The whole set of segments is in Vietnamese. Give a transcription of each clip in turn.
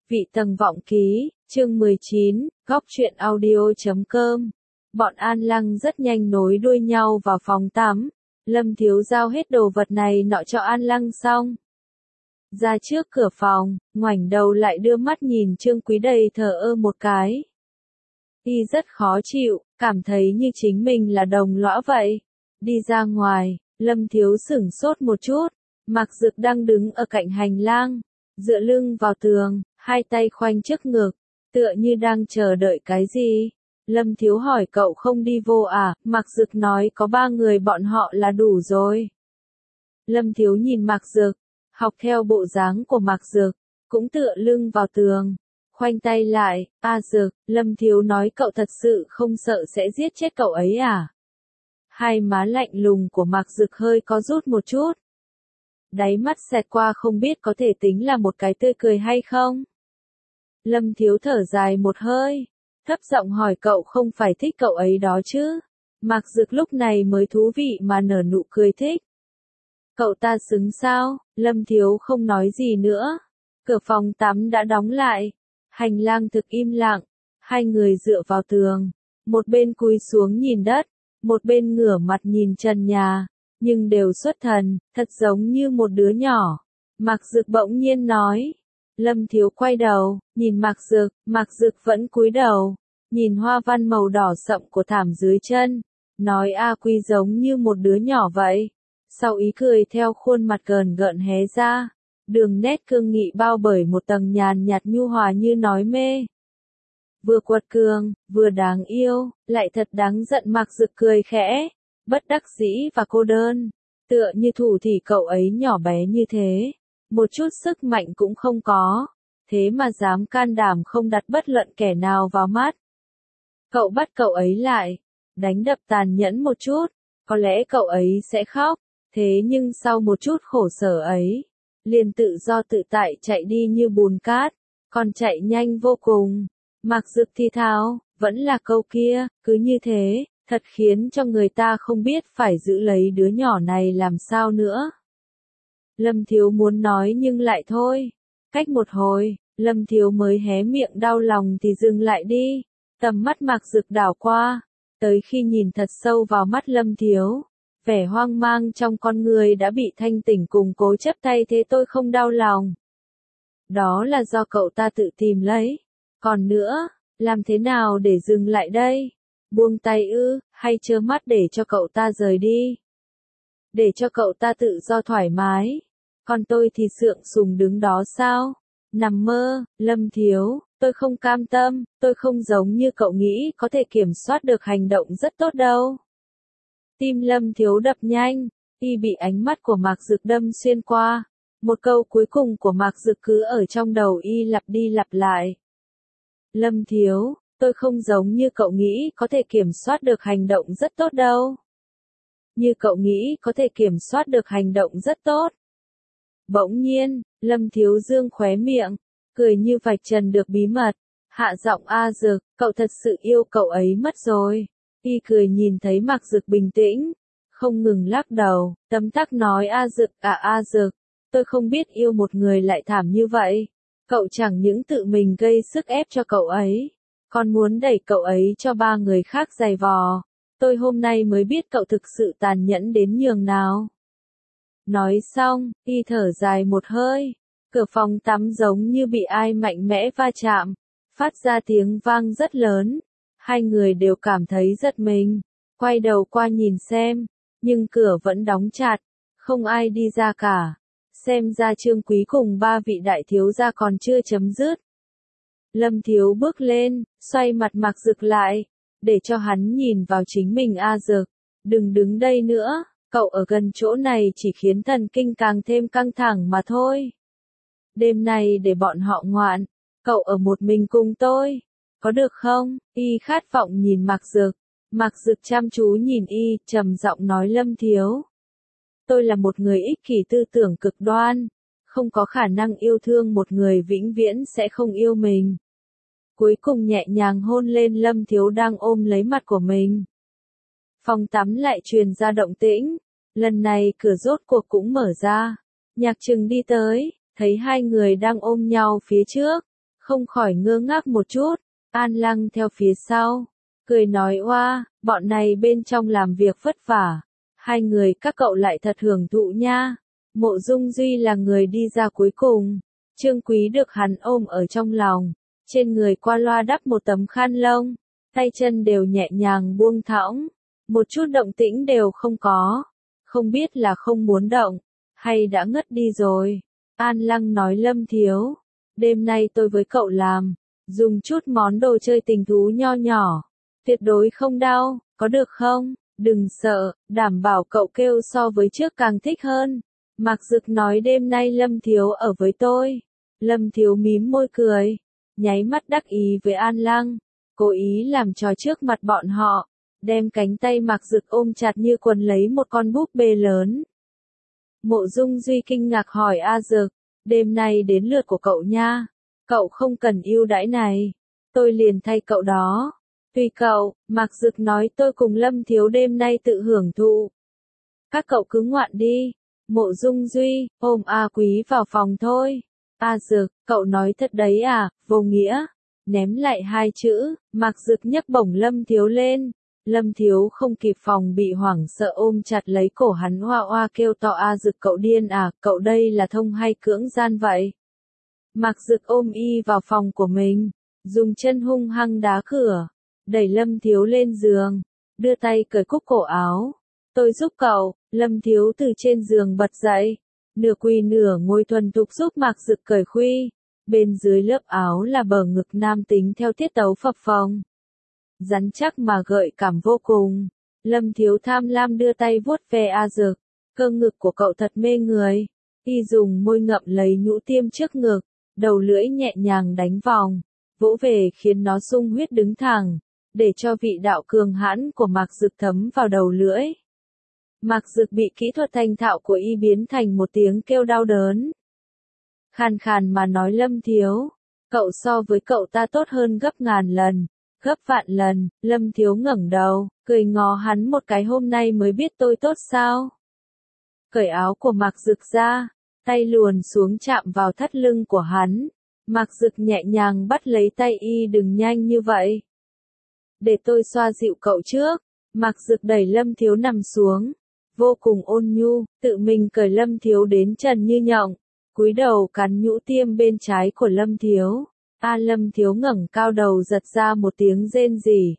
Vị tầng vọng ký, chương 19, góc truyện audio.com. Bọn An Lăng rất nhanh nối đuôi nhau vào phòng tắm. Lâm Thiếu giao hết đồ vật này nọ cho An Lăng xong. Ra trước cửa phòng, ngoảnh đầu lại đưa mắt nhìn Trương Quý đầy thờ ơ một cái. Y rất khó chịu, cảm thấy như chính mình là đồng lõa vậy. Đi ra ngoài, Lâm Thiếu sửng sốt một chút. Mạc Dực đang đứng ở cạnh hành lang, dựa lưng vào tường, hai tay khoanh trước ngực, tựa như đang chờ đợi cái gì. Lâm Thiếu hỏi cậu không đi vô à, Mạc Dực nói có 3 người bọn họ là đủ rồi. Lâm Thiếu nhìn Mạc Dực, học theo bộ dáng của Mạc Dực, cũng tựa lưng vào tường, khoanh tay lại, Dực, Lâm Thiếu nói cậu thật sự không sợ sẽ giết chết cậu ấy à? Hai má lạnh lùng của Mạc Dực hơi có rút một chút. Đáy mắt xẹt qua không biết có thể tính là một cái tươi cười hay không. Lâm Thiếu thở dài một hơi, thấp giọng hỏi cậu không phải thích cậu ấy đó chứ. Mạc Dực lúc này mới thú vị mà nở nụ cười thích. Cậu ta xứng sao? Lâm Thiếu không nói gì nữa. Cửa phòng tắm đã đóng lại. Hành lang thực im lặng. Hai người dựa vào tường. Một bên cúi xuống nhìn đất. Một bên ngửa mặt nhìn trần nhà. Nhưng đều xuất thần, thật giống như một đứa nhỏ. Mạc Dực bỗng nhiên nói. Lâm Thiếu quay đầu, nhìn Mạc Dực vẫn cúi đầu. Nhìn hoa văn màu đỏ sậm của thảm dưới chân. Nói A Quy giống như một đứa nhỏ vậy. Sau ý cười theo khuôn mặt gờn gợn hé ra. Đường nét cương nghị bao bởi một tầng nhàn nhạt nhu hòa như nói mê. Vừa quật cường, vừa đáng yêu, lại thật đáng giận. Mạc Dực cười khẽ. Bất đắc dĩ và cô đơn, tựa như thủ thì cậu ấy nhỏ bé như thế, một chút sức mạnh cũng không có, thế mà dám can đảm không đặt bất luận kẻ nào vào mắt. Cậu bắt cậu ấy lại, đánh đập tàn nhẫn một chút, có lẽ cậu ấy sẽ khóc, thế nhưng sau một chút khổ sở ấy, liền tự do tự tại chạy đi như bùn cát, còn chạy nhanh vô cùng. Mạc Dực thì thào, vẫn là câu kia, cứ như thế. Thật khiến cho người ta không biết phải giữ lấy đứa nhỏ này làm sao nữa. Lâm Thiếu muốn nói nhưng lại thôi. Cách một hồi, Lâm Thiếu mới hé miệng đau lòng thì dừng lại đi. Tầm mắt Mạc Dực đảo qua. Tới khi nhìn thật sâu vào mắt Lâm Thiếu. Vẻ hoang mang trong con người đã bị thanh tỉnh cùng cố chấp thay thế tôi không đau lòng. Đó là do cậu ta tự tìm lấy. Còn nữa, làm thế nào để dừng lại đây? Buông tay ư, hay trơ mắt để cho cậu ta rời đi? Để cho cậu ta tự do thoải mái. Còn tôi thì sượng sùng đứng đó sao? Nằm mơ, Lâm Thiếu, tôi không cam tâm, tôi không giống như cậu nghĩ có thể kiểm soát được hành động rất tốt đâu. Tim Lâm Thiếu đập nhanh, y bị ánh mắt của Mạc Dực đâm xuyên qua. Một câu cuối cùng của Mạc Dực cứ ở trong đầu y lặp đi lặp lại. Lâm Thiếu, tôi không giống như cậu nghĩ có thể kiểm soát được hành động rất tốt đâu. Như cậu nghĩ có thể kiểm soát được hành động rất tốt. Bỗng nhiên, Lâm Thiếu dương khóe miệng, cười như vạch trần được bí mật. Hạ giọng Dực, cậu thật sự yêu cậu ấy mất rồi. Y cười nhìn thấy Mạc Dực bình tĩnh, không ngừng lắc đầu, tấm tắc nói Dực, tôi không biết yêu một người lại thảm như vậy. Cậu chẳng những tự mình gây sức ép cho cậu ấy, còn muốn đẩy cậu ấy cho 3 người khác giày vò. Tôi hôm nay mới biết cậu thực sự tàn nhẫn đến nhường nào. Nói xong, y thở dài một hơi. Cửa phòng tắm giống như bị ai mạnh mẽ va chạm, phát ra tiếng vang rất lớn. Hai người đều cảm thấy giật mình, quay đầu qua nhìn xem, nhưng cửa vẫn đóng chặt, không ai đi ra cả. Xem ra Trương Quý cùng 3 vị đại thiếu gia còn chưa chấm dứt. Lâm Thiếu bước lên, xoay mặt Mạc Dực lại, để cho hắn nhìn vào chính mình. Dực, đừng đứng đây nữa, cậu ở gần chỗ này chỉ khiến thần kinh càng thêm căng thẳng mà thôi. Đêm nay để bọn họ ngoạn, cậu ở một mình cùng tôi, có được không? Y khát vọng nhìn Mạc Dực. Mạc Dực chăm chú nhìn y, trầm giọng nói Lâm Thiếu. Tôi là một người ích kỷ tư tưởng cực đoan, không có khả năng yêu thương một người vĩnh viễn sẽ không yêu mình. Cuối cùng nhẹ nhàng hôn lên Lâm Thiếu đang ôm lấy mặt của mình. Phòng tắm lại truyền ra động tĩnh, lần này cửa rốt cuộc cũng mở ra. Nhạc Trừng đi tới, thấy hai người đang ôm nhau phía trước, không khỏi ngơ ngác một chút. An Lăng theo phía sau, cười nói oa, bọn này bên trong làm việc vất vả. Hai người các cậu lại thật hưởng thụ nha. Mộ Dung Duy là người đi ra cuối cùng. Trương Quý được hắn ôm ở trong lòng. Trên người qua loa đắp một tấm khăn lông. Tay chân đều nhẹ nhàng buông thõng. Một chút động tĩnh đều không có. Không biết là không muốn động, hay đã ngất đi rồi. An Lăng nói Lâm Thiếu. Đêm nay tôi với cậu làm. Dùng chút món đồ chơi tình thú nho nhỏ. Tuyệt đối không đau, có được không? Đừng sợ, đảm bảo cậu kêu so với trước càng thích hơn. Mạc Dực nói đêm nay Lâm Thiếu ở với tôi. Lâm Thiếu mím môi cười, nháy mắt đắc ý với An Lăng, cố ý làm trò trước mặt bọn họ, đem cánh tay Mạc Dực ôm chặt như quần lấy một con búp bê lớn. Mộ Dung Duy kinh ngạc hỏi A Dực, đêm nay đến lượt của cậu nha, cậu không cần ưu đãi này, tôi liền thay cậu đó. Tùy cậu, Mạc Dực nói tôi cùng Lâm Thiếu đêm nay tự hưởng thụ. Các cậu cứ ngoạn đi. Mộ Dung Duy, ôm A Quý vào phòng thôi. A Dực, cậu nói thật đấy à, vô nghĩa. Ném lại hai chữ, Mạc Dực nhấc bổng Lâm Thiếu lên. Lâm Thiếu không kịp phòng bị hoảng sợ ôm chặt lấy cổ hắn oa oa kêu to A Dực cậu điên à, cậu đây là thông hay cưỡng gian vậy? Mạc Dực ôm y vào phòng của mình, dùng chân hung hăng đá cửa. Đẩy Lâm Thiếu lên giường, đưa tay cởi cúc cổ áo. Tôi giúp cậu. Lâm Thiếu từ trên giường bật dậy, nửa quỳ nửa ngồi thuần thục giúp Mạc Dực cởi khuy. Bên dưới lớp áo là bờ ngực nam tính theo tiết tấu phập phồng, rắn chắc mà gợi cảm vô cùng. Lâm Thiếu tham lam đưa tay vuốt ve A Dực, cơ ngực của cậu thật mê người. Y dùng môi ngậm lấy nhũ tiêm trước ngực, đầu lưỡi nhẹ nhàng đánh vòng, vỗ về khiến nó sung huyết đứng thẳng, để cho vị đạo cường hãn của Mạc Dực thấm vào đầu lưỡi. Mạc Dực bị kỹ thuật thành thạo của y biến thành một tiếng kêu đau đớn. Khàn khàn mà nói Lâm Thiếu, cậu so với cậu ta tốt hơn gấp ngàn lần, gấp vạn lần. Lâm Thiếu ngẩng đầu, cười ngó hắn một cái hôm nay mới biết tôi tốt sao. Cởi áo của Mạc Dực ra, tay luồn xuống chạm vào thắt lưng của hắn. Mạc Dực nhẹ nhàng bắt lấy tay y đừng nhanh như vậy. Để tôi xoa dịu cậu trước. Mạc Dực đẩy Lâm Thiếu nằm xuống, vô cùng ôn nhu, tự mình cởi Lâm Thiếu đến trần như nhộng, cúi đầu cắn nhũ tiêm bên trái của Lâm Thiếu. Lâm Thiếu ngẩng cao đầu giật ra một tiếng rên rỉ.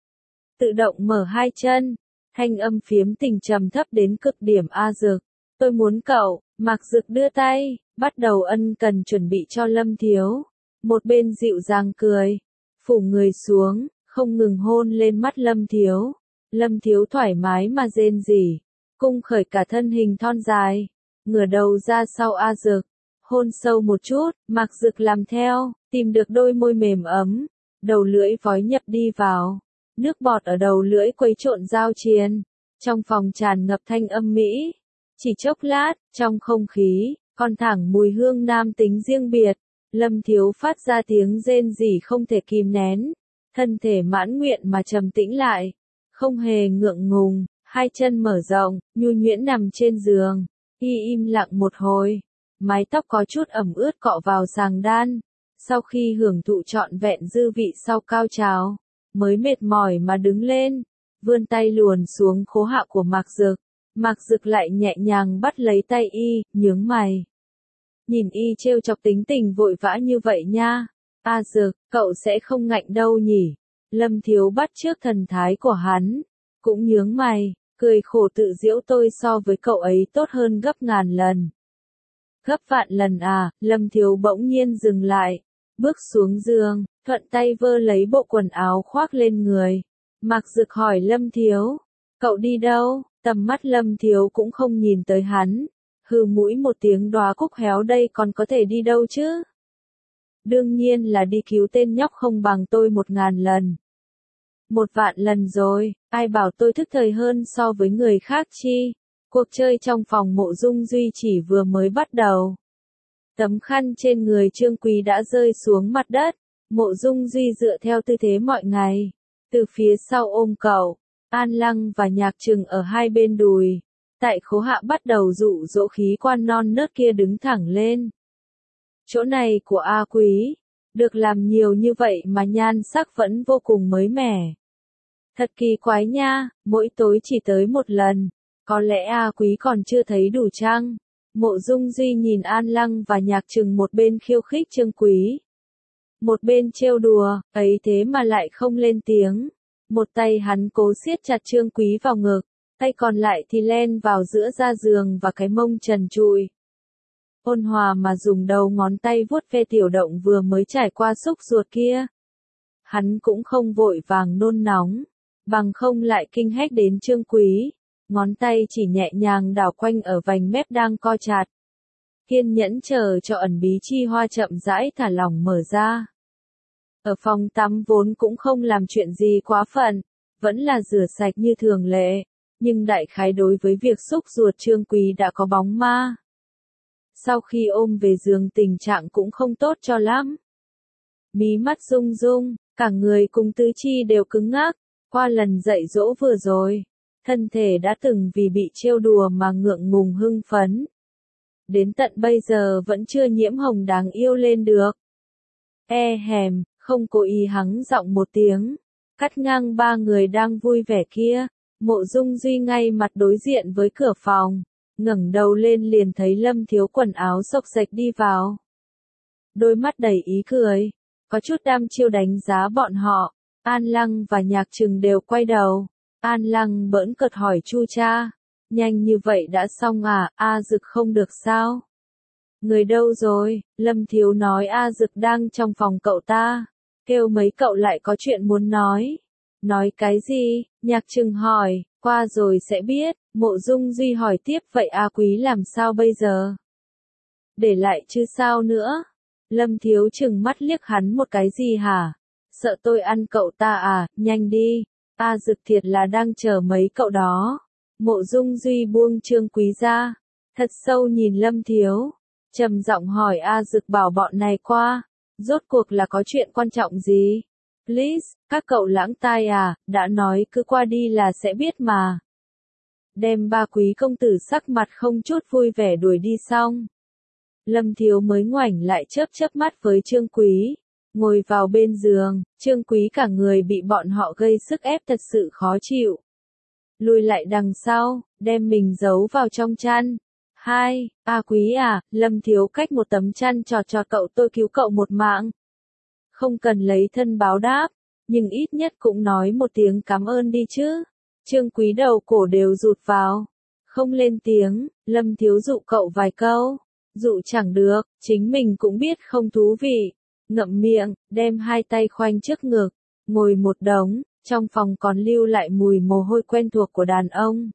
Tự động mở hai chân, thanh âm phiếm tình trầm thấp đến cực điểm. A Dực, tôi muốn cậu. Mạc Dực đưa tay, bắt đầu ân cần chuẩn bị cho Lâm Thiếu. Một bên dịu dàng cười, phủ người xuống, không ngừng hôn lên mắt Lâm Thiếu. Lâm Thiếu thoải mái mà rên rỉ, cung khởi cả thân hình thon dài, ngửa đầu ra sau A Dực, hôn sâu một chút. Mạc Dực làm theo, tìm được đôi môi mềm ấm, đầu lưỡi vói nhập đi vào, nước bọt ở đầu lưỡi quấy trộn giao triền, trong phòng tràn ngập thanh âm mỹ. Chỉ chốc lát, trong không khí còn thẳng mùi hương nam tính riêng biệt. Lâm Thiếu phát ra tiếng rên rỉ không thể kìm nén, thân thể mãn nguyện mà trầm tĩnh lại, không hề ngượng ngùng, hai chân mở rộng, nhu nhuyễn nằm trên giường. Y im lặng một hồi, mái tóc có chút ẩm ướt cọ vào sàng đan. Sau khi hưởng thụ trọn vẹn dư vị sau cao trào, mới mệt mỏi mà đứng lên, vươn tay luồn xuống khố hạ của Mạc Dực. Mạc Dực lại nhẹ nhàng bắt lấy tay y, nhướng mày. Nhìn y trêu chọc tính tình vội vã như vậy nha. A Dực, cậu sẽ không ngạnh đâu nhỉ? Lâm Thiếu bắt trước thần thái của hắn, cũng nhướng mày, cười khổ tự giễu tôi so với cậu ấy tốt hơn gấp ngàn lần. Gấp vạn lần à? Lâm Thiếu bỗng nhiên dừng lại, bước xuống giường, thuận tay vơ lấy bộ quần áo khoác lên người. Mạc Dực hỏi Lâm Thiếu, cậu đi đâu? Tầm mắt Lâm Thiếu cũng không nhìn tới hắn, hừ mũi một tiếng đóa cúc héo đây còn có thể đi đâu chứ? Đương nhiên là đi cứu tên nhóc không bằng tôi 1000 lần. 1 vạn lần rồi, ai bảo tôi thức thời hơn so với người khác chi? Cuộc chơi trong phòng Mộ Dung Duy chỉ vừa mới bắt đầu. Tấm khăn trên người Trương Quý đã rơi xuống mặt đất. Mộ Dung Duy dựa theo tư thế mọi ngày, từ phía sau ôm cậu. An Lăng và Nhạc Trừng ở hai bên đùi. Tại khố hạ bắt đầu dụ dỗ khí quan non nớt kia đứng thẳng lên. Chỗ này của A Quý. Được làm nhiều như vậy mà nhan sắc vẫn vô cùng mới mẻ. Thật kỳ quái nha, mỗi tối chỉ tới một lần. Có lẽ A Quý còn chưa thấy đủ chăng? Mộ Dung Duy nhìn An Lăng và Nhạc Trừng một bên khiêu khích Trương Quý. Một bên trêu đùa, ấy thế mà lại không lên tiếng. Một tay hắn cố siết chặt Trương Quý vào ngực, tay còn lại thì len vào giữa da giường và cái mông trần trụi. Ôn hòa mà dùng đầu ngón tay vuốt ve tiểu động vừa mới trải qua xúc ruột kia. Hắn cũng không vội vàng nôn nóng, bằng không lại kinh hách đến Trương Quý. Ngón tay chỉ nhẹ nhàng đảo quanh ở vành mép đang co chặt. Kiên nhẫn chờ cho ẩn bí chi hoa chậm rãi thả lỏng mở ra. Ở phòng tắm vốn cũng không làm chuyện gì quá phận, vẫn là rửa sạch như thường lệ, nhưng đại khái đối với việc xúc ruột Trương Quý đã có bóng ma. Sau khi ôm về giường tình trạng cũng không tốt cho lắm. Mí mắt rung rung, cả người cùng tứ chi đều cứng ngắc, qua lần dạy dỗ vừa rồi. Thân thể đã từng vì bị trêu đùa mà ngượng ngùng hưng phấn. Đến tận bây giờ vẫn chưa nhiễm hồng đáng yêu lên được. Hèm, không cố ý hắng giọng một tiếng. Cắt ngang ba người đang vui vẻ kia. Mộ Dung Duy ngay mặt đối diện với cửa phòng. Ngẩng đầu lên liền thấy Lâm Thiếu quần áo xộc xệch đi vào. Đôi mắt đầy ý cười. Có chút đam chiêu đánh giá bọn họ. An Lăng và Nhạc Trừng đều quay đầu. An Lăng bỡn cợt hỏi Chu cha, nhanh như vậy đã xong à, A Dực không được sao? Người đâu rồi? Lâm Thiếu nói A Dực đang trong phòng cậu ta, kêu mấy cậu lại có chuyện muốn nói. Nói cái gì? Nhạc Trừng hỏi, qua rồi sẽ biết. Mộ Dung Duy hỏi tiếp vậy A Quý làm sao bây giờ? Để lại chứ sao nữa? Lâm Thiếu trừng mắt liếc hắn một cái gì hả? Sợ tôi ăn cậu ta à, nhanh đi. A Dực thiệt là đang chờ mấy cậu đó. Mộ Dung Duy buông Trương Quý ra, thật sâu nhìn Lâm Thiếu, trầm giọng hỏi A Dực bảo bọn này qua, rốt cuộc là có chuyện quan trọng gì? Please, các cậu lãng tai à, đã nói cứ qua đi là sẽ biết mà. Đem ba quý công tử sắc mặt không chút vui vẻ đuổi đi xong. Lâm Thiếu mới ngoảnh lại chớp chớp mắt với Trương Quý. Ngồi vào bên giường, Trương Quý cả người bị bọn họ gây sức ép thật sự khó chịu. Lùi lại đằng sau, đem mình giấu vào trong chăn. A Quý à, Lâm Thiếu cách một tấm chăn trọt trọt cậu tôi cứu cậu một mạng. Không cần lấy thân báo đáp, nhưng ít nhất cũng nói một tiếng cảm ơn đi chứ. Trương Quý đầu cổ đều rụt vào. Không lên tiếng, Lâm Thiếu dụ cậu vài câu. Dụ chẳng được, chính mình cũng biết không thú vị. Ngậm miệng, đem hai tay khoanh trước ngực, ngồi một đống, trong phòng còn lưu lại mùi mồ hôi quen thuộc của đàn ông.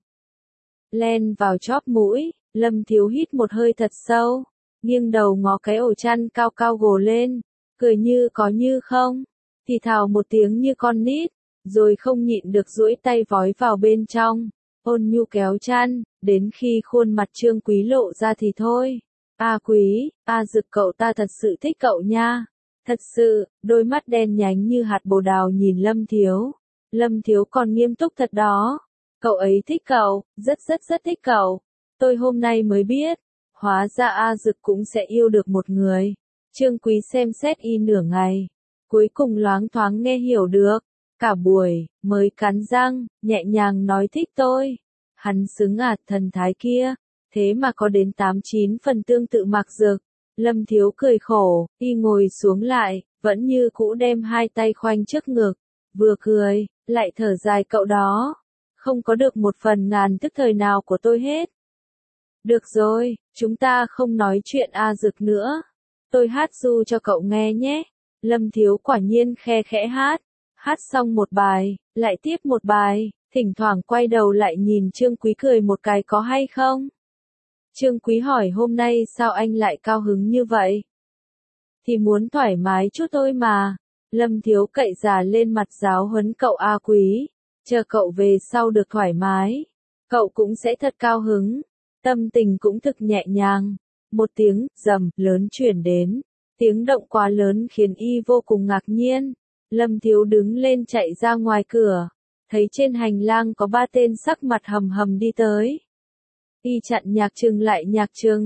Len vào chóp mũi, Lâm Thiếu hít một hơi thật sâu, nghiêng đầu ngó cái ổ chăn cao cao gồ lên, cười như có như không, thì thào một tiếng như con nít, rồi không nhịn được duỗi tay vói vào bên trong, ôn nhu kéo chăn, đến khi khuôn mặt Trương Quý lộ ra thì thôi. A Quý, A Dực cậu ta thật sự thích cậu nha. Thật sự, đôi mắt đen nhánh như hạt bồ đào nhìn Lâm Thiếu. Lâm Thiếu còn nghiêm túc thật đó. Cậu ấy thích cậu, rất thích cậu. Tôi hôm nay mới biết, hóa ra A Dực cũng sẽ yêu được một người. Trương Quý xem xét y nửa ngày, cuối cùng loáng thoáng nghe hiểu được. Cả buổi, mới cắn răng, nhẹ nhàng nói thích tôi. Hắn xứng thần thái kia, thế mà có đến 8-9 phần tương tự Mạc Dực. Lâm Thiếu cười khổ, y ngồi xuống lại, vẫn như cũ đem hai tay khoanh trước ngực, vừa cười, lại thở dài cậu đó. Không có được một phần ngàn tức thời nào của tôi hết. Được rồi, chúng ta không nói chuyện A Dực nữa. Tôi hát ru cho cậu nghe nhé. Lâm Thiếu quả nhiên khe khẽ hát. Hát xong một bài, lại tiếp một bài, thỉnh thoảng quay đầu lại nhìn Trương Quý cười một cái có hay không? Trương Quý hỏi hôm nay sao anh lại cao hứng như vậy? Thì muốn thoải mái chút thôi mà. Lâm Thiếu cậy già lên mặt giáo huấn cậu A Quý. Chờ cậu về sau được thoải mái. Cậu cũng sẽ thật cao hứng. Tâm tình cũng thực nhẹ nhàng. Một tiếng rầm lớn chuyển đến. Tiếng động quá lớn khiến y vô cùng ngạc nhiên. Lâm Thiếu đứng lên chạy ra ngoài cửa. Thấy trên hành lang có 3 tên sắc mặt hầm hầm đi tới. Y chặn Nhạc Trừng lại Nhạc Trừng.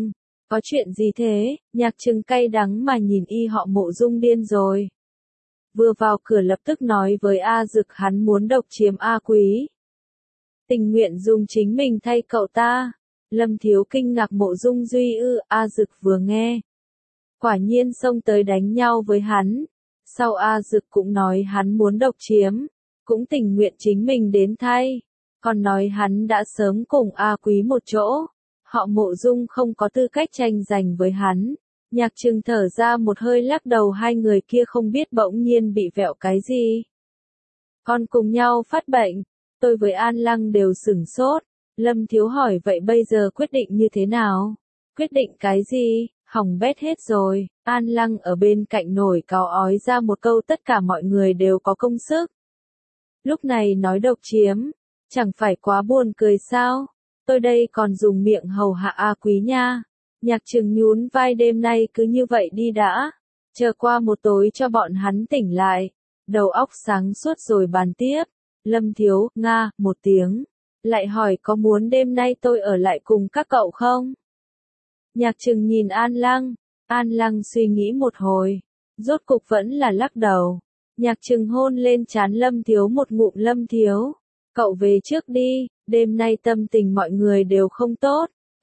Có chuyện gì thế? Nhạc Trừng cay đắng mà nhìn y họ Mộ Dung điên rồi. Vừa vào cửa lập tức nói với A Dực hắn muốn độc chiếm A Quý. Tình nguyện dùng chính mình thay cậu ta. Lâm Thiếu kinh ngạc Mộ Dung Duy ư, A Dực vừa nghe. Quả nhiên xông tới đánh nhau với hắn. Sau A Dực cũng nói hắn muốn độc chiếm. Cũng tình nguyện chính mình đến thay. Còn nói hắn đã sớm cùng A Quý một chỗ. Họ Mộ Dung không có tư cách tranh giành với hắn. Nhạc Trừng thở ra một hơi lắc đầu hai người kia không biết bỗng nhiên bị vẹo cái gì. Còn cùng nhau phát bệnh. Tôi với An Lăng đều sửng sốt. Lâm Thiếu hỏi vậy bây giờ quyết định như thế nào? Quyết định cái gì? Hỏng bét hết rồi. An Lăng ở bên cạnh nổi cáu ói ra một câu tất cả mọi người đều có công sức. Lúc này nói độc chiếm. Chẳng phải quá buồn cười sao? Tôi đây còn dùng miệng hầu hạ A Quý nha. Nhạc Trừng nhún vai đêm nay cứ như vậy đi đã. Chờ qua một tối cho bọn hắn tỉnh lại. Đầu óc sáng suốt rồi bàn tiếp. Lâm Thiếu, nga, một tiếng. Lại hỏi có muốn đêm nay tôi ở lại cùng các cậu không? Nhạc Trừng nhìn An Lăng. An Lăng suy nghĩ một hồi. Rốt cục vẫn là lắc đầu. Nhạc Trừng hôn lên trán Lâm Thiếu một ngụm. Lâm Thiếu. Cậu về trước đi, đêm nay tâm tình mọi người đều không tốt.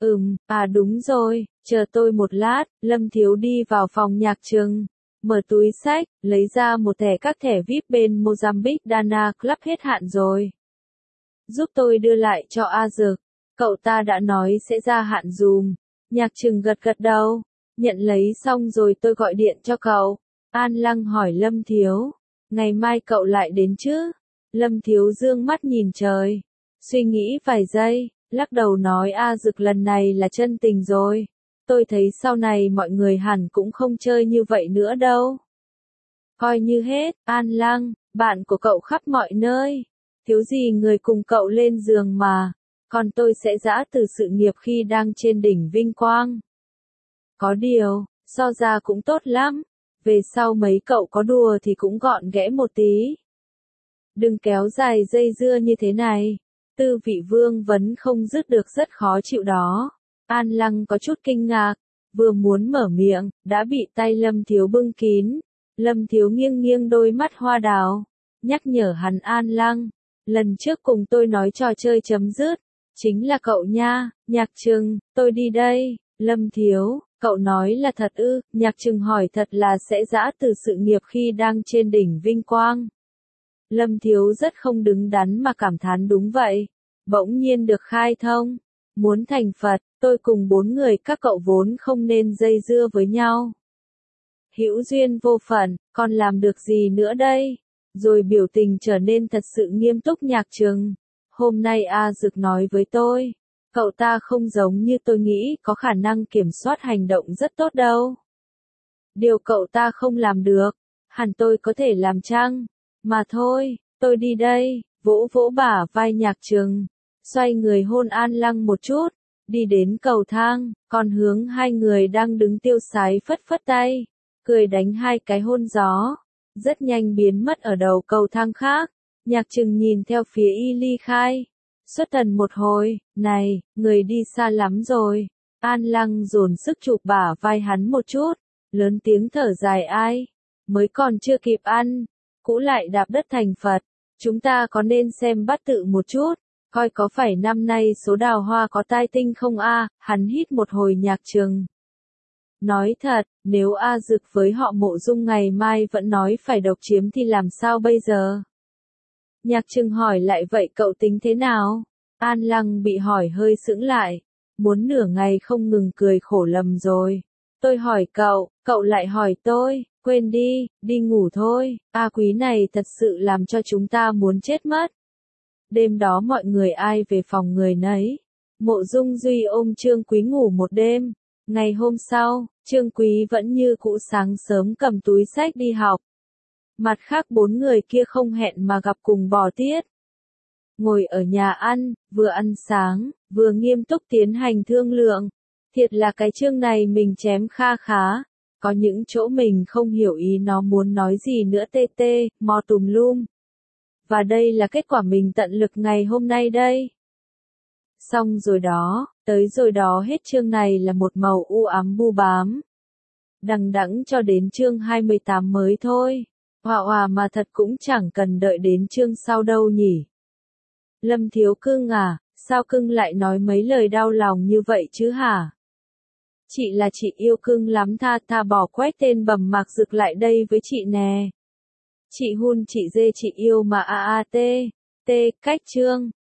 Đúng rồi, chờ tôi một lát. Lâm Thiếu đi vào phòng Nhạc Trừng. Mở túi sách, lấy ra một thẻ các thẻ VIP bên Mozambique Dana Club hết hạn rồi. Giúp tôi đưa lại cho A Dực. Cậu ta đã nói sẽ ra hạn dùm. Nhạc Trừng gật gật đầu. Nhận lấy xong rồi tôi gọi điện cho cậu. An Lăng hỏi Lâm Thiếu. Ngày mai cậu lại đến chứ? Lâm Thiếu dương mắt nhìn trời. Suy nghĩ vài giây, lắc đầu nói A Dực lần này là chân tình rồi. Tôi thấy sau này mọi người hẳn cũng không chơi như vậy nữa đâu. Coi như hết, An Lăng, bạn của cậu khắp mọi nơi. Thiếu gì người cùng cậu lên giường mà. Còn tôi sẽ giã từ sự nghiệp khi đang trên đỉnh vinh quang. Có điều, so ra cũng tốt lắm. Về sau mấy cậu có đùa thì cũng gọn ghẽ một tí. Đừng kéo dài dây dưa như thế này. Tư vị vương vấn không dứt được rất khó chịu đó. An Lăng có chút kinh ngạc. Vừa muốn mở miệng, đã bị tay Lâm Thiếu bưng kín. Lâm Thiếu nghiêng nghiêng đôi mắt hoa đào. Nhắc nhở hắn An Lăng. Lần trước cùng tôi nói trò chơi chấm dứt. Chính là cậu nha. Nhạc Trừng, tôi đi đây. Lâm Thiếu, cậu nói là thật ư? Nhạc Trừng hỏi thật là sẽ giã từ sự nghiệp khi đang trên đỉnh vinh quang. Lâm Thiếu rất không đứng đắn mà cảm thán đúng vậy. Bỗng nhiên được khai thông. Muốn thành Phật, tôi cùng 4 người các cậu vốn không nên dây dưa với nhau. Hữu duyên vô phận, còn làm được gì nữa đây? Rồi biểu tình trở nên thật sự nghiêm túc. Nhạc Trừng. Hôm nay A Dực nói với tôi. Cậu ta không giống như tôi nghĩ có khả năng kiểm soát hành động rất tốt đâu. Điều cậu ta không làm được, hẳn tôi có thể làm chăng? Mà thôi, tôi đi đây, vỗ vỗ bả vai Nhạc Trừng. Xoay người hôn An Lăng một chút, đi đến cầu thang, còn hướng hai người đang đứng tiêu sái phất phất tay, cười đánh hai cái hôn gió, rất nhanh biến mất ở đầu cầu thang khác. Nhạc Trừng nhìn theo phía y ly khai, xuất thần một hồi, này, người đi xa lắm rồi. An Lăng dồn sức chụp bả vai hắn một chút, lớn tiếng thở dài ai, mới còn chưa kịp ăn, cũ lại đạp đất thành Phật, chúng ta có nên xem bát tự một chút. Coi có phải năm nay số đào hoa có tai tinh không a? Hắn hít một hồi. Nhạc Trừng. Nói thật, nếu A Dực với họ Mộ Dung ngày mai vẫn nói phải độc chiếm thì làm sao bây giờ? Nhạc Trừng hỏi lại vậy cậu tính thế nào? An Lăng bị hỏi hơi sững lại. Muốn nửa ngày không ngừng cười khổ lầm rồi. Tôi hỏi cậu, cậu lại hỏi tôi, quên đi, đi ngủ thôi. A Quý này thật sự làm cho chúng ta muốn chết mất. Đêm đó mọi người ai về phòng người nấy. Mộ Dung Duy ôm Trương Quý ngủ một đêm. Ngày hôm sau, Trương Quý vẫn như cũ sáng sớm cầm túi sách đi học. Mặt khác 4 người kia không hẹn mà gặp cùng bỏ tiết. Ngồi ở nhà vừa ăn sáng, vừa nghiêm túc tiến hành thương lượng. Thiệt là cái chương này mình chém kha khá. Có những chỗ mình không hiểu ý nó muốn nói gì nữa mò tùm lum. Và đây là kết quả mình tận lực ngày hôm nay đây. Xong rồi đó, Tới rồi đó hết chương này là một màu u ám bu bám. Đằng đẵng cho đến chương 28 mới thôi. Hòa mà thật cũng chẳng cần đợi đến chương sau đâu nhỉ. Lâm Thiếu Cưng à, sao cưng lại nói mấy lời đau lòng như vậy chứ hả? Chị là chị yêu cưng lắm, tha bỏ quét tên bầm mạc rực lại đây với chị nè. Chị hun chị dê chị yêu mà t, cách chương.